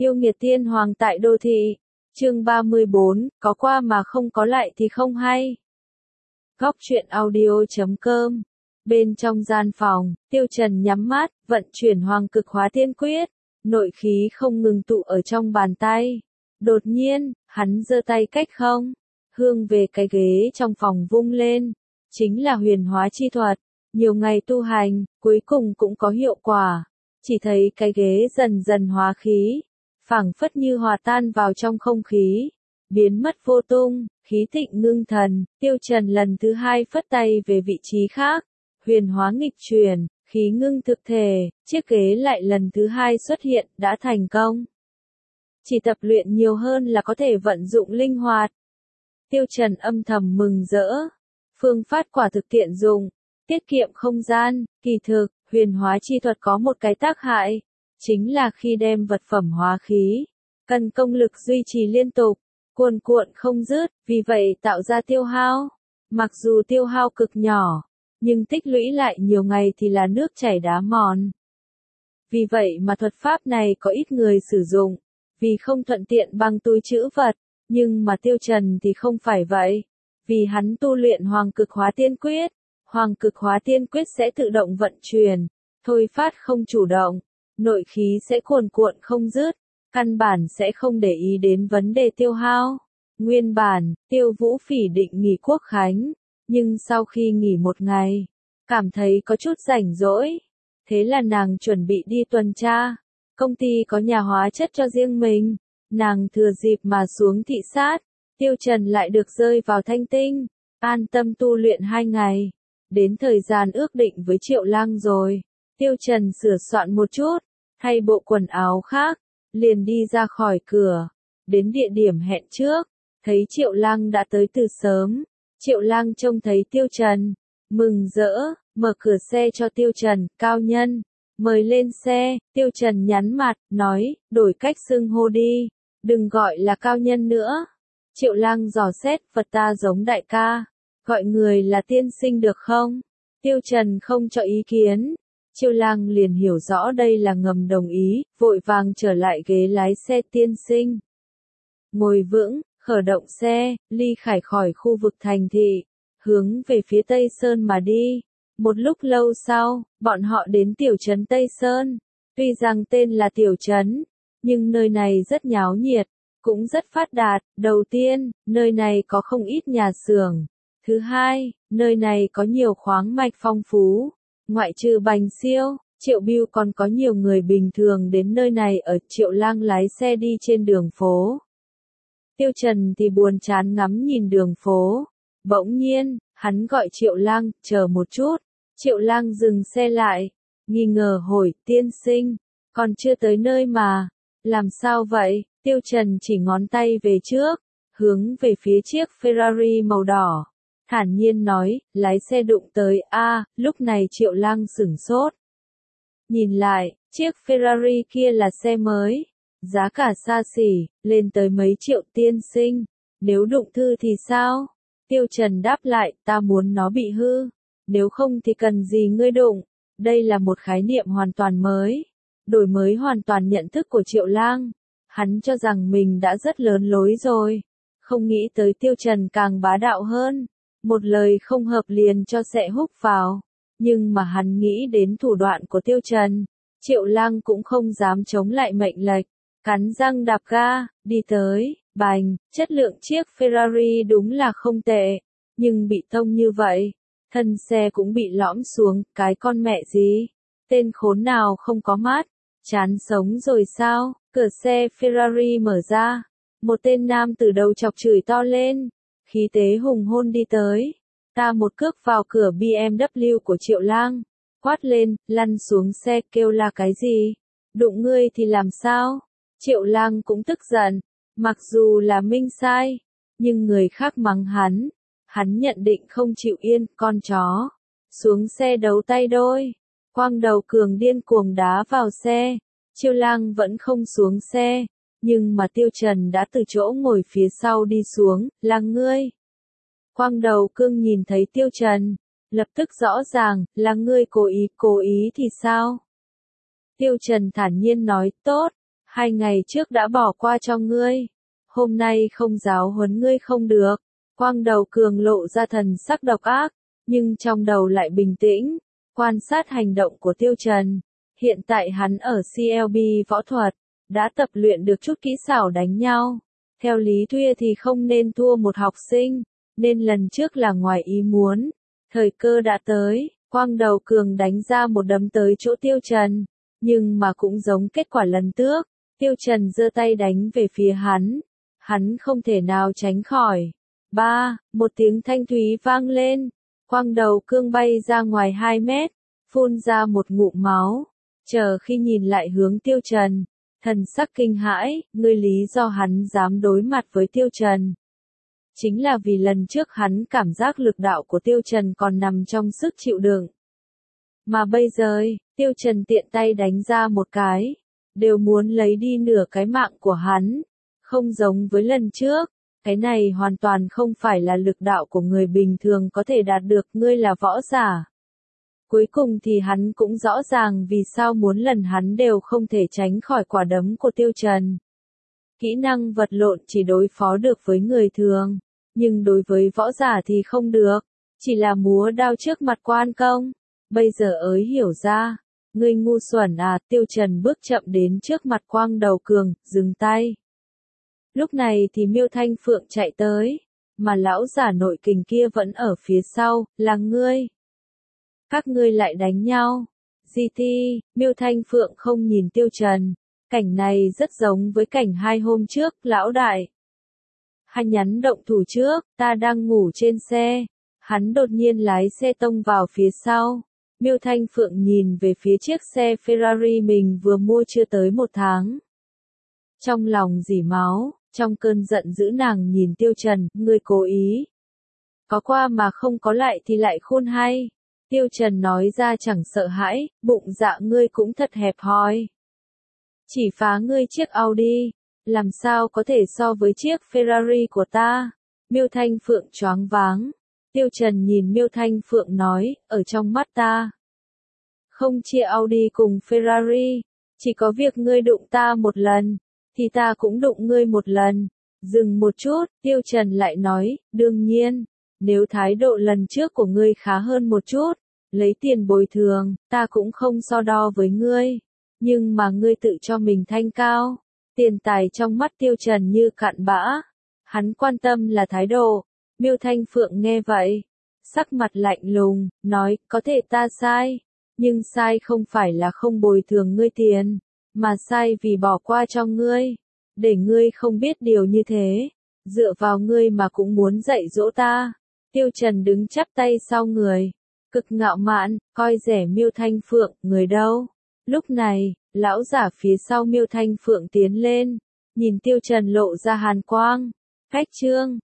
Yêu nghiệt tiên hoàng tại đô thị. Chương 34, có qua mà không có lại thì không hay. Góc truyện audio.com. Bên trong gian phòng, Tiêu Trần nhắm mắt, vận chuyển Hoàng Cực Hóa Tiên Quyết, nội khí không ngừng tụ ở trong bàn tay. Đột nhiên, hắn giơ tay cách không, hương về cái ghế trong phòng vung lên, chính là huyền hóa chi thuật. Nhiều ngày tu hành, cuối cùng cũng có hiệu quả. Chỉ thấy cái ghế dần dần hóa khí, phảng phất như hòa tan vào trong không khí, biến mất vô tung, khí thịnh ngưng thần. Tiêu Trần lần thứ hai phất tay về vị trí khác, huyền hóa nghịch chuyển, khí ngưng thực thể, chiếc ghế lại lần thứ hai xuất hiện, đã thành công. Chỉ tập luyện nhiều hơn là có thể vận dụng linh hoạt. Tiêu Trần âm thầm mừng rỡ, phương pháp quả thực tiện dụng, tiết kiệm không gian. Kỳ thực, huyền hóa chi thuật có một cái tác hại, chính là khi đem vật phẩm hóa khí, cần công lực duy trì liên tục, cuồn cuộn không dứt, vì vậy tạo ra tiêu hao. Mặc dù tiêu hao cực nhỏ, nhưng tích lũy lại nhiều ngày thì là nước chảy đá mòn. Vì vậy mà thuật pháp này có ít người sử dụng, vì không thuận tiện bằng túi trữ vật, nhưng mà Tiêu Trần thì không phải vậy, vì hắn tu luyện Hoàng Cực Hóa Tiên Quyết. Hoàng Cực Hóa Tiên Quyết sẽ tự động vận chuyển, thôi phát không chủ động, nội khí sẽ cuồn cuộn không dứt, căn bản sẽ không để ý đến vấn đề tiêu hao. Nguyên bản, Tiêu Vũ Phỉ định nghỉ quốc khánh, nhưng sau khi nghỉ một ngày, cảm thấy có chút rảnh rỗi, thế là nàng chuẩn bị đi tuần tra. Công ty có nhà hóa chất cho riêng mình, nàng thừa dịp mà xuống thị sát. Tiêu Trần lại được rơi vào Thanh Tinh, an tâm tu luyện 2 ngày. Đến thời gian ước định với Triệu Lăng rồi, Tiêu Trần sửa soạn một chút, thay bộ quần áo khác, liền đi ra khỏi cửa, đến địa điểm hẹn trước, thấy Triệu Lăng đã tới từ sớm. Triệu Lăng trông thấy Tiêu Trần, mừng rỡ, mở cửa xe cho Tiêu Trần. Cao nhân, mời lên xe. Tiêu Trần nhắn mặt, nói, đổi cách xưng hô đi, đừng gọi là cao nhân nữa. Triệu Lăng dò xét, Phật ta giống đại ca, gọi người là tiên sinh được không? Tiêu Trần không cho ý kiến. Triệu Lăng liền hiểu rõ đây là ngầm đồng ý, vội vàng trở lại ghế lái xe. Tiên sinh. Ngồi vững, khởi động xe, ly khai khỏi khu vực thành thị, hướng về phía Tây Sơn mà đi. Một lúc lâu sau, bọn họ đến tiểu trấn Tây Sơn. Tuy rằng tên là tiểu trấn, nhưng nơi này rất nháo nhiệt, cũng rất phát đạt. Đầu tiên, nơi này có không ít nhà xưởng. Thứ hai, nơi này có nhiều khoáng mạch phong phú. Ngoại trừ Bành Siêu, Triệu Bưu còn có nhiều người bình thường đến nơi này ở. Triệu Lăng lái xe đi trên đường phố. Tiêu Trần thì buồn chán ngắm nhìn đường phố. Bỗng nhiên, hắn gọi Triệu Lăng, chờ một chút. Triệu Lăng dừng xe lại, nghi ngờ hỏi, tiên sinh, còn chưa tới nơi mà, làm sao vậy? Tiêu Trần chỉ ngón tay về trước, hướng về phía chiếc Ferrari màu đỏ, thản nhiên nói, lái xe đụng tới. Lúc này Triệu Lăng sửng sốt. Nhìn lại, chiếc Ferrari kia là xe mới, giá cả xa xỉ, lên tới mấy triệu. Tiên sinh, nếu đụng thư thì sao? Tiêu Trần đáp lại, ta muốn nó bị hư, nếu không thì cần gì ngươi đụng. Đây là một khái niệm hoàn toàn mới, đổi mới hoàn toàn nhận thức của Triệu Lăng. Hắn cho rằng mình đã rất lớn lối rồi, không nghĩ tới Tiêu Trần càng bá đạo hơn, một lời không hợp liền cho xẻ húc vào. Nhưng mà hắn nghĩ đến thủ đoạn của Tiêu Trần, Triệu Lăng cũng không dám chống lại mệnh lệnh, cắn răng đạp ga, đi tới. Bành, chất lượng chiếc Ferrari đúng là không tệ, nhưng bị tông như vậy, thân xe cũng bị lõm xuống. Cái con mẹ gì, tên khốn nào không có mắt, chán sống rồi sao? Cửa xe Ferrari mở ra, một tên nam từ đầu chọc chửi to lên, khí thế hùng hôn đi tới, ta một cước vào cửa BMW của Triệu Lăng, quát lên, lăn xuống xe. Kêu là cái gì? Đụng ngươi thì làm sao? Triệu Lăng cũng tức giận, mặc dù là minh sai, nhưng người khác mắng hắn nhận định không chịu yên. Con chó, xuống xe đấu tay đôi. Quang Đầu Cường điên cuồng đá vào xe. Triệu Lăng vẫn không xuống xe, nhưng mà Tiêu Trần đã từ chỗ ngồi phía sau đi xuống. Là ngươi? Quang Đầu Cương nhìn thấy Tiêu Trần, lập tức rõ ràng, là ngươi cố ý thì sao? Tiêu Trần thản nhiên nói, tốt. 2 ngày trước đã bỏ qua cho ngươi. Hôm nay không giáo huấn ngươi không được. Quang Đầu Cường lộ ra thần sắc độc ác, nhưng trong đầu lại bình tĩnh, quan sát hành động của Tiêu Trần. Hiện tại hắn ở CLB võ thuật, đã tập luyện được chút kỹ xảo đánh nhau. Theo lý thuyết thì không nên thua một học sinh, nên lần trước là ngoài ý muốn. Thời cơ đã tới, Quang Đầu Cường đánh ra một đấm tới chỗ Tiêu Trần, nhưng mà cũng giống kết quả lần trước, Tiêu Trần giơ tay đánh về phía hắn không thể nào tránh khỏi. Một tiếng thanh thúy vang lên, Quang Đầu Cường bay ra ngoài 2 mét, phun ra một ngụm máu, chờ khi nhìn lại hướng Tiêu Trần, thần sắc kinh hãi, ngươi lý do hắn dám đối mặt với Tiêu Trần. Chính là vì lần trước hắn cảm giác lực đạo của Tiêu Trần còn nằm trong sức chịu đựng. Mà bây giờ, Tiêu Trần tiện tay đánh ra một cái, đều muốn lấy đi nửa cái mạng của hắn. Không giống với lần trước, cái này hoàn toàn không phải là lực đạo của người bình thường có thể đạt được, ngươi là võ giả. Cuối cùng thì hắn cũng rõ ràng vì sao muốn lần hắn đều không thể tránh khỏi quả đấm của Tiêu Trần. Kỹ năng vật lộn chỉ đối phó được với người thường, nhưng đối với võ giả thì không được, chỉ là múa đao trước mặt quan công. Bây giờ ới hiểu ra, ngươi ngu xuẩn à, Tiêu Trần bước chậm đến trước mặt Quang Đầu Cường, dừng tay. Lúc này thì Miêu Thanh Phượng chạy tới, mà lão giả nội kình kia vẫn ở phía sau, là ngươi. Các ngươi lại đánh nhau. GT, Miêu Thanh Phượng không nhìn Tiêu Trần. Cảnh này rất giống với cảnh 2 hôm trước, lão đại. Hắn nhắn động thủ trước, ta đang ngủ trên xe. Hắn đột nhiên lái xe tông vào phía sau. Miêu Thanh Phượng nhìn về phía chiếc xe Ferrari mình vừa mua chưa tới 1 tháng. Trong lòng rỉ máu, trong cơn giận dữ nàng nhìn Tiêu Trần, ngươi cố ý. Có qua mà không có lại thì lại khôn hay. Tiêu Trần nói ra chẳng sợ hãi, bụng dạ ngươi cũng thật hẹp hòi. Chỉ phá ngươi chiếc Audi, làm sao có thể so với chiếc Ferrari của ta? Miêu Thanh Phượng choáng váng. Tiêu Trần nhìn Miêu Thanh Phượng nói, ở trong mắt ta, không chia Audi cùng Ferrari, chỉ có việc ngươi đụng ta một lần, thì ta cũng đụng ngươi một lần. Dừng một chút, Tiêu Trần lại nói, đương nhiên, nếu thái độ lần trước của ngươi khá hơn một chút, lấy tiền bồi thường, ta cũng không so đo với ngươi. Nhưng mà ngươi tự cho mình thanh cao. Tiền tài trong mắt Tiêu Trần như cạn bã. Hắn quan tâm là thái độ. Miêu Thanh Phượng nghe vậy, sắc mặt lạnh lùng, nói, có thể ta sai, nhưng sai không phải là không bồi thường ngươi tiền, mà sai vì bỏ qua cho ngươi, để ngươi không biết điều như thế, dựa vào ngươi mà cũng muốn dạy dỗ ta. Tiêu Trần đứng chắp tay sau người, cực ngạo mạn, coi rẻ Miêu Thanh Phượng, người đâu? Lúc này, lão giả phía sau Miêu Thanh Phượng tiến lên, nhìn Tiêu Trần lộ ra hàn quang, cách chương.